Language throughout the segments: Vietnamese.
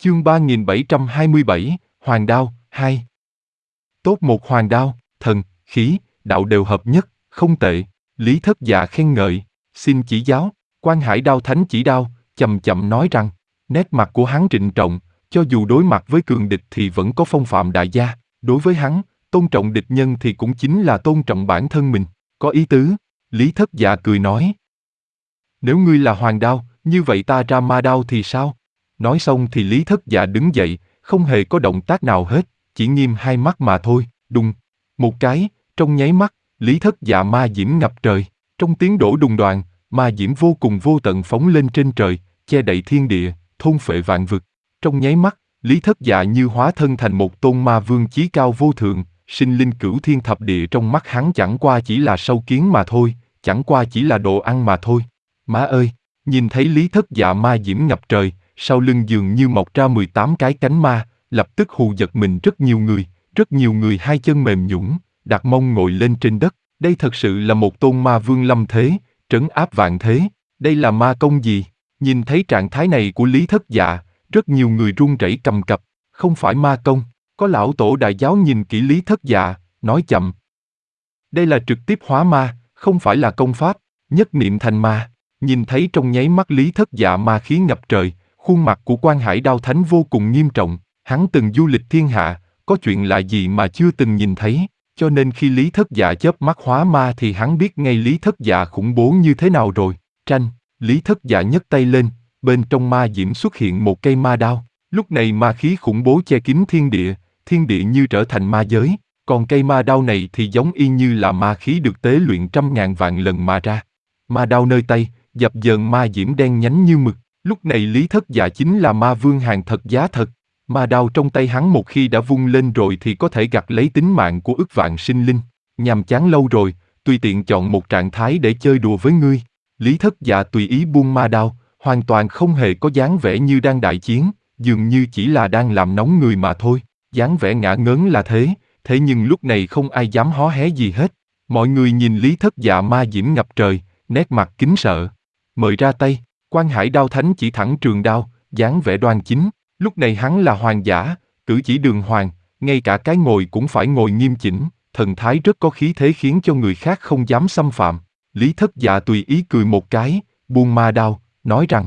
Chương 3727, Hoàng Đao, 2. Tốt một hoàng đao, thần, khí, đạo đều hợp nhất, không tệ. Lý Thất Dạ khen ngợi, xin chỉ giáo. Quan Hải Đao Thánh chỉ đao, chậm chậm nói rằng, nét mặt của hắn trịnh trọng, cho dù đối mặt với cường địch thì vẫn có phong phạm đại gia. Đối với hắn, tôn trọng địch nhân thì cũng chính là tôn trọng bản thân mình. Có ý tứ. Lý Thất Dạ cười nói, nếu ngươi là hoàng đao, như vậy ta ra ma đao thì sao? Nói xong thì Lý Thất Dạ đứng dậy, không hề có động tác nào hết, chỉ nghiêm hai mắt mà thôi. Đùng một cái, trong nháy mắt, Lý Thất Dạ ma diễm ngập trời. Trong tiếng đổ đùng đoàng, ma diễm vô cùng vô tận phóng lên trên trời, che đậy thiên địa, thôn phệ vạn vực. Trong nháy mắt, Lý Thất Dạ như hóa thân thành một tôn ma vương chí cao vô thượng, sinh linh cửu thiên thập địa trong mắt hắn chẳng qua chỉ là sâu kiến mà thôi, chẳng qua chỉ là đồ ăn mà thôi. Má ơi, nhìn thấy Lý Thất Dạ ma diễm ngập trời, sau lưng dường như mọc ra 18 cái cánh ma, lập tức hù giật mình rất nhiều người hai chân mềm nhũn, đặt mông ngồi lên trên đất. Đây thật sự là một tôn ma vương lâm thế, trấn áp vạn thế. Đây là ma công gì? Nhìn thấy trạng thái này của Lý Thất Dạ, rất nhiều người run rẩy cầm cập. Không phải ma công. Có lão tổ đại giáo nhìn kỹ Lý Thất Dạ, nói chậm. Đây là trực tiếp hóa ma, không phải là công pháp, nhất niệm thành ma. Nhìn thấy trong nháy mắt Lý Thất Dạ ma khí ngập trời, khuôn mặt của Quan Hải Đao Thánh vô cùng nghiêm trọng. Hắn từng du lịch thiên hạ, có chuyện lạ gì mà chưa từng nhìn thấy, cho nên khi Lý Thất Dạ chớp mắt hóa ma thì hắn biết ngay Lý Thất Dạ khủng bố như thế nào rồi. Tranh, Lý Thất Dạ nhấc tay lên, bên trong ma diễm xuất hiện một cây ma đao. Lúc này ma khí khủng bố che kín thiên địa như trở thành ma giới, còn cây ma đao này thì giống y như là ma khí được tế luyện trăm ngàn vạn lần mà ra. Ma đao nơi tay, dập dờn ma diễm đen nhánh như mực. Lúc này Lý Thất Dạ chính là ma vương hàng thật giá thật. Ma đao trong tay hắn một khi đã vung lên rồi thì có thể gặt lấy tính mạng của ức vạn sinh linh. Nhàm chán lâu rồi, tùy tiện chọn một trạng thái để chơi đùa với ngươi. Lý Thất Dạ tùy ý buông ma đao, hoàn toàn không hề có dáng vẻ như đang đại chiến, dường như chỉ là đang làm nóng người mà thôi. Dáng vẻ ngả ngớn là thế nhưng lúc này không ai dám hó hé gì hết. Mọi người nhìn Lý Thất Dạ ma diễm ngập trời, nét mặt kính sợ. Mời ra tay. Quan Hải Đao Thánh chỉ thẳng trường đao, dáng vẻ đoan chính. Lúc này hắn là hoàng giả, cử chỉ đường hoàng, ngay cả cái ngồi cũng phải ngồi nghiêm chỉnh, thần thái rất có khí thế khiến cho người khác không dám xâm phạm. Lý Thất Dạ tùy ý cười một cái, buông ma đao, nói rằng: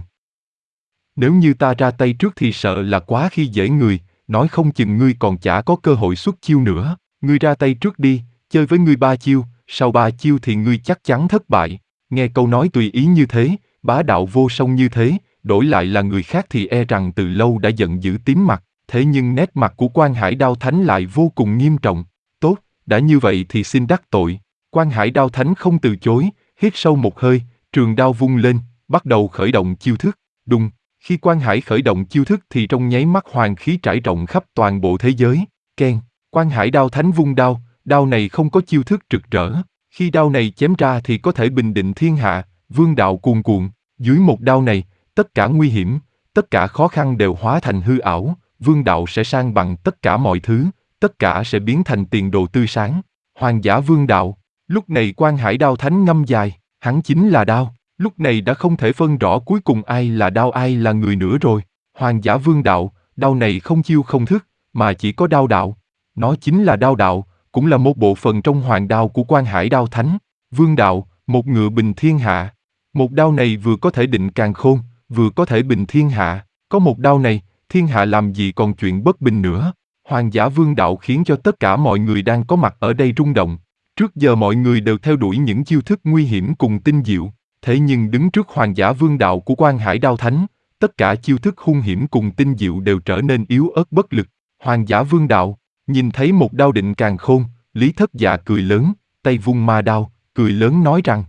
nếu như ta ra tay trước thì sợ là quá khi dễ người, nói không chừng ngươi còn chả có cơ hội xuất chiêu nữa. Ngươi ra tay trước đi, chơi với ngươi 3 chiêu, sau 3 chiêu thì ngươi chắc chắn thất bại. Nghe câu nói tùy ý như thế, bá đạo vô song như thế, đổi lại là người khác thì e rằng từ lâu đã giận dữ tím mặt. Thế nhưng nét mặt của Quan Hải Đao Thánh lại vô cùng nghiêm trọng. Tốt, đã như vậy thì xin đắc tội. Quan Hải Đao Thánh không từ chối, hít sâu một hơi, trường đao vung lên, bắt đầu khởi động chiêu thức. Đùng, khi Quan Hải khởi động chiêu thức thì trong nháy mắt hoàng khí trải rộng khắp toàn bộ thế giới. Keng, Quan Hải Đao Thánh vung đao, đao này không có chiêu thức rực rỡ. Khi đao này chém ra thì có thể bình định thiên hạ, vương đạo cuồn cuộn. Dưới một đao này, tất cả nguy hiểm, tất cả khó khăn đều hóa thành hư ảo, vương đạo sẽ san bằng tất cả mọi thứ, tất cả sẽ biến thành tiền đồ tươi sáng. Hoàng giả vương đạo. Lúc này Quan Hải Đao Thánh ngâm dài, hắn chính là đao. Lúc này đã không thể phân rõ cuối cùng ai là đao ai là người nữa rồi. Hoàng giả vương đạo, đao này không chiêu không thức, mà chỉ có đao đạo. Nó chính là đao đạo, cũng là một bộ phận trong hoàng đao của Quan Hải Đao Thánh. Vương đạo, một ngựa bình thiên hạ. Một đao này vừa có thể định càn khôn, vừa có thể bình thiên hạ. Có một đao này, thiên hạ làm gì còn chuyện bất bình nữa. Hoàng giả vương đạo khiến cho tất cả mọi người đang có mặt ở đây rung động. Trước giờ mọi người đều theo đuổi những chiêu thức nguy hiểm cùng tinh diệu. Thế nhưng đứng trước hoàng giả vương đạo của Quan Hải Đao Thánh, tất cả chiêu thức hung hiểm cùng tinh diệu đều trở nên yếu ớt bất lực. Hoàng giả vương đạo, nhìn thấy một đao định càn khôn, Lý Thất Dạ cười lớn, tay vung ma đao, cười lớn nói rằng: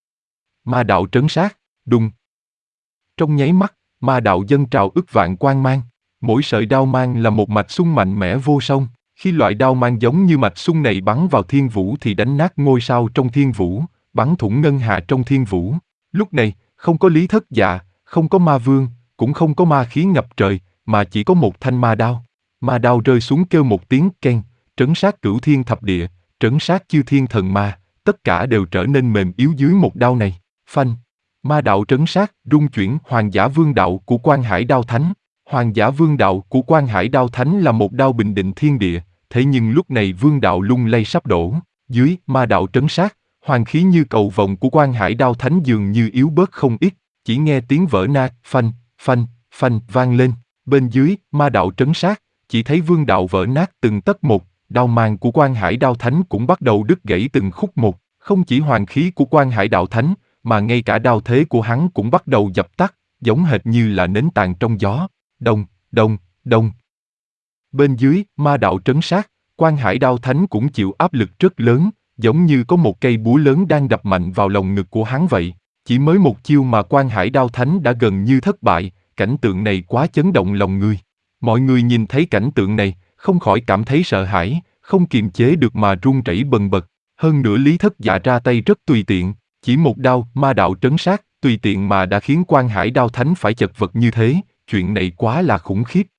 ma đạo trấn sát, đùng. Trong nháy mắt, ma đạo dâng trào ức vạn quang mang, mỗi sợi đao mang là một mạch xung mạnh mẽ vô song. Khi loại đao mang giống như mạch xung này bắn vào thiên vũ thì đánh nát ngôi sao trong thiên vũ, bắn thủng ngân hà trong thiên vũ. Lúc này, không có Lý Thất Dạ, không có ma vương, cũng không có ma khí ngập trời, mà chỉ có một thanh ma đao. Ma đao rơi xuống kêu một tiếng keng, trấn sát cửu thiên thập địa, trấn sát chư thiên thần ma, tất cả đều trở nên mềm yếu dưới một đao này. Phanh, ma đạo trấn sát, rung chuyển hoàng giả vương đạo của Quan Hải Đao Thánh. Hoàng giả vương đạo của Quan Hải Đao Thánh là một đao bình định thiên địa, thế nhưng lúc này vương đạo lung lay sắp đổ. Dưới ma đạo trấn sát, hoàng khí như cầu vồng của Quan Hải Đao Thánh dường như yếu bớt không ít, chỉ nghe tiếng vỡ nát, phanh, phanh, phanh vang lên. Bên dưới ma đạo trấn sát, chỉ thấy vương đạo vỡ nát từng tấc một, đao mang của Quan Hải Đao Thánh cũng bắt đầu đứt gãy từng khúc một. Không chỉ hoàng khí của Quan Hải Đạo Thánh, mà ngay cả đao thế của hắn cũng bắt đầu dập tắt, giống hệt như là nến tàn trong gió. Đông, đông, đông. Bên dưới ma đạo trấn sát, Quan Hải Đao Thánh cũng chịu áp lực rất lớn, giống như có một cây búa lớn đang đập mạnh vào lồng ngực của hắn vậy. Chỉ mới một chiêu mà Quan Hải Đao Thánh đã gần như thất bại, cảnh tượng này quá chấn động lòng người. Mọi người nhìn thấy cảnh tượng này, không khỏi cảm thấy sợ hãi, không kiềm chế được mà run rẩy bần bật. Hơn nữa Lý Thất Dạ ra tay rất tùy tiện, chỉ một đao ma đạo trấn sát, tùy tiện mà đã khiến Quan Hải Đao Thánh phải chật vật như thế, chuyện này quá là khủng khiếp.